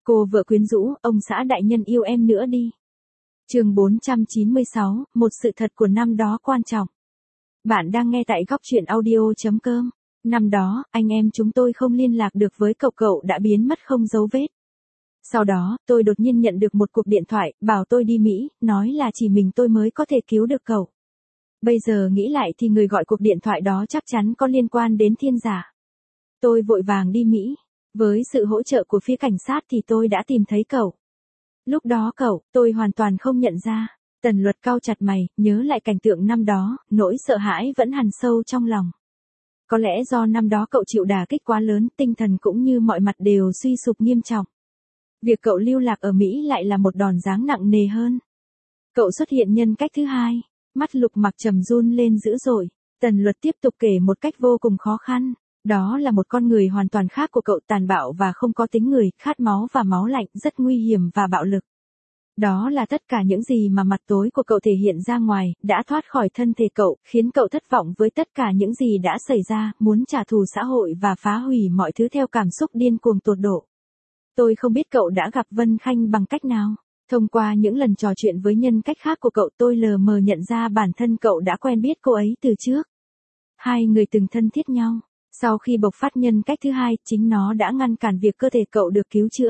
Cô vợ quyến rũ, ông xã đại nhân yêu em nữa đi. Chương 496, một sự thật của năm đó quan trọng. Bạn đang nghe tại góc truyện audio.com. Năm đó, anh em chúng tôi không liên lạc được với cậu, cậu đã biến mất không dấu vết. Sau đó, tôi đột nhiên nhận được một cuộc điện thoại, bảo tôi đi Mỹ, nói là chỉ mình tôi mới có thể cứu được cậu. Bây giờ nghĩ lại thì người gọi cuộc điện thoại đó chắc chắn có liên quan đến Thiên Giả. Tôi vội vàng đi Mỹ. Với sự hỗ trợ của phía cảnh sát thì tôi đã tìm thấy cậu. Lúc đó tôi hoàn toàn không nhận ra. Tần Luật cau chặt mày, nhớ lại cảnh tượng năm đó, nỗi sợ hãi vẫn hằn sâu trong lòng. Có lẽ do năm đó cậu chịu đả kích quá lớn, tinh thần cũng như mọi mặt đều suy sụp nghiêm trọng. Việc cậu lưu lạc ở Mỹ lại là một đòn giáng nặng nề hơn. Cậu xuất hiện nhân cách thứ hai, mắt Lục Mặc Trầm run lên dữ dội. Tần Luật tiếp tục kể một cách vô cùng khó khăn. Đó là một con người hoàn toàn khác của cậu, tàn bạo và không có tính người, khát máu và máu lạnh, rất nguy hiểm và bạo lực. Đó là tất cả những gì mà mặt tối của cậu thể hiện ra ngoài, đã thoát khỏi thân thể cậu, khiến cậu thất vọng với tất cả những gì đã xảy ra, muốn trả thù xã hội và phá hủy mọi thứ theo cảm xúc điên cuồng tột độ. Tôi không biết cậu đã gặp Vân Khanh bằng cách nào. Thông qua những lần trò chuyện với nhân cách khác của cậu, tôi lờ mờ nhận ra bản thân cậu đã quen biết cô ấy từ trước. Hai người từng thân thiết nhau. Sau khi bộc phát nhân cách thứ hai, chính nó đã ngăn cản việc cơ thể cậu được cứu chữa.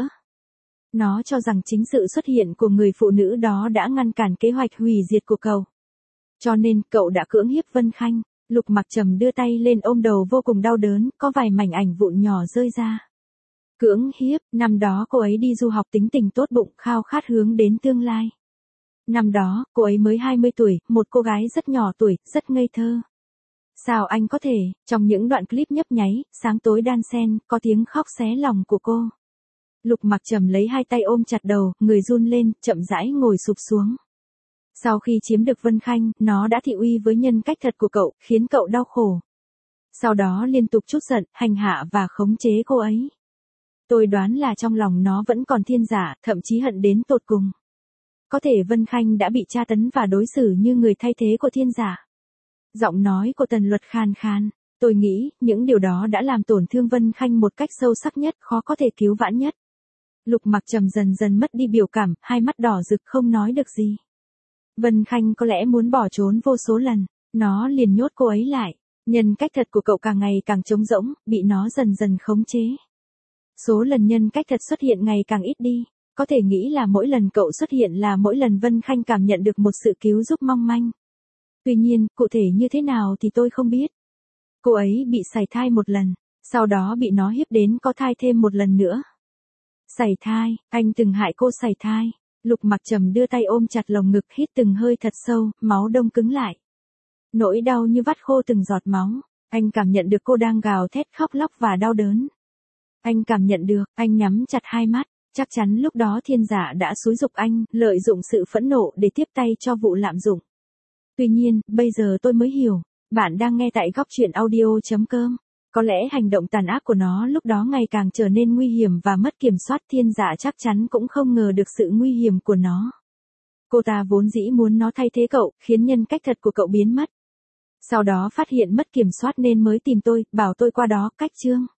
Nó cho rằng chính sự xuất hiện của người phụ nữ đó đã ngăn cản kế hoạch hủy diệt của cậu. Cho nên, cậu đã cưỡng hiếp Vân Khanh. Lục Mặc Trầm đưa tay lên ôm đầu vô cùng đau đớn, có vài mảnh ảnh vụn nhỏ rơi ra. Cưỡng hiếp, năm đó cô ấy đi du học, tính tình tốt bụng, khao khát hướng đến tương lai. Năm đó, cô ấy mới 20 tuổi, một cô gái rất nhỏ tuổi, rất ngây thơ. Sao anh có thể, trong những đoạn clip nhấp nháy, sáng tối đan xen, có tiếng khóc xé lòng của cô. Lục Mặc Trầm lấy hai tay ôm chặt đầu, người run lên, chậm rãi ngồi sụp xuống. Sau khi chiếm được Vân Khanh, nó đã thị uy với nhân cách thật của cậu, khiến cậu đau khổ. Sau đó liên tục trút giận, hành hạ và khống chế cô ấy. Tôi đoán là trong lòng nó vẫn còn Thiên Giả, thậm chí hận đến tột cùng. Có thể Vân Khanh đã bị tra tấn và đối xử như người thay thế của Thiên Giả. Giọng nói của Tần Luật khan khan. Tôi nghĩ, những điều đó đã làm tổn thương Vân Khanh một cách sâu sắc nhất, khó có thể cứu vãn nhất. Lục Mặc Trầm dần dần mất đi biểu cảm, hai mắt đỏ rực không nói được gì. Vân Khanh có lẽ muốn bỏ trốn vô số lần, nó liền nhốt cô ấy lại. Nhân cách thật của cậu càng ngày càng trống rỗng, bị nó dần dần khống chế. Số lần nhân cách thật xuất hiện ngày càng ít đi. Có thể nghĩ là mỗi lần cậu xuất hiện là mỗi lần Vân Khanh cảm nhận được một sự cứu giúp mong manh. Tuy nhiên, cụ thể như thế nào thì tôi không biết. Cô ấy bị sảy thai một lần, sau đó bị nó hiếp đến có thai thêm một lần nữa. Sảy thai, anh từng hại cô sảy thai. Lục Mặc Trầm đưa tay ôm chặt lồng ngực, hít từng hơi thật sâu, máu đông cứng lại. Nỗi đau như vắt khô từng giọt máu. Anh cảm nhận được cô đang gào thét khóc lóc và đau đớn. Anh cảm nhận được, anh nhắm chặt hai mắt. Chắc chắn lúc đó Thiên Giả đã xúi giục anh, lợi dụng sự phẫn nộ để tiếp tay cho vụ lạm dụng. Tuy nhiên, bây giờ tôi mới hiểu. Bạn đang nghe tại góc truyện audio.com. Có lẽ hành động tàn ác của nó lúc đó ngày càng trở nên nguy hiểm và mất kiểm soát. Thiên Giả chắc chắn cũng không ngờ được sự nguy hiểm của nó. Cô ta vốn dĩ muốn nó thay thế cậu, khiến nhân cách thật của cậu biến mất. Sau đó phát hiện mất kiểm soát nên mới tìm tôi, bảo tôi qua đó cách chương.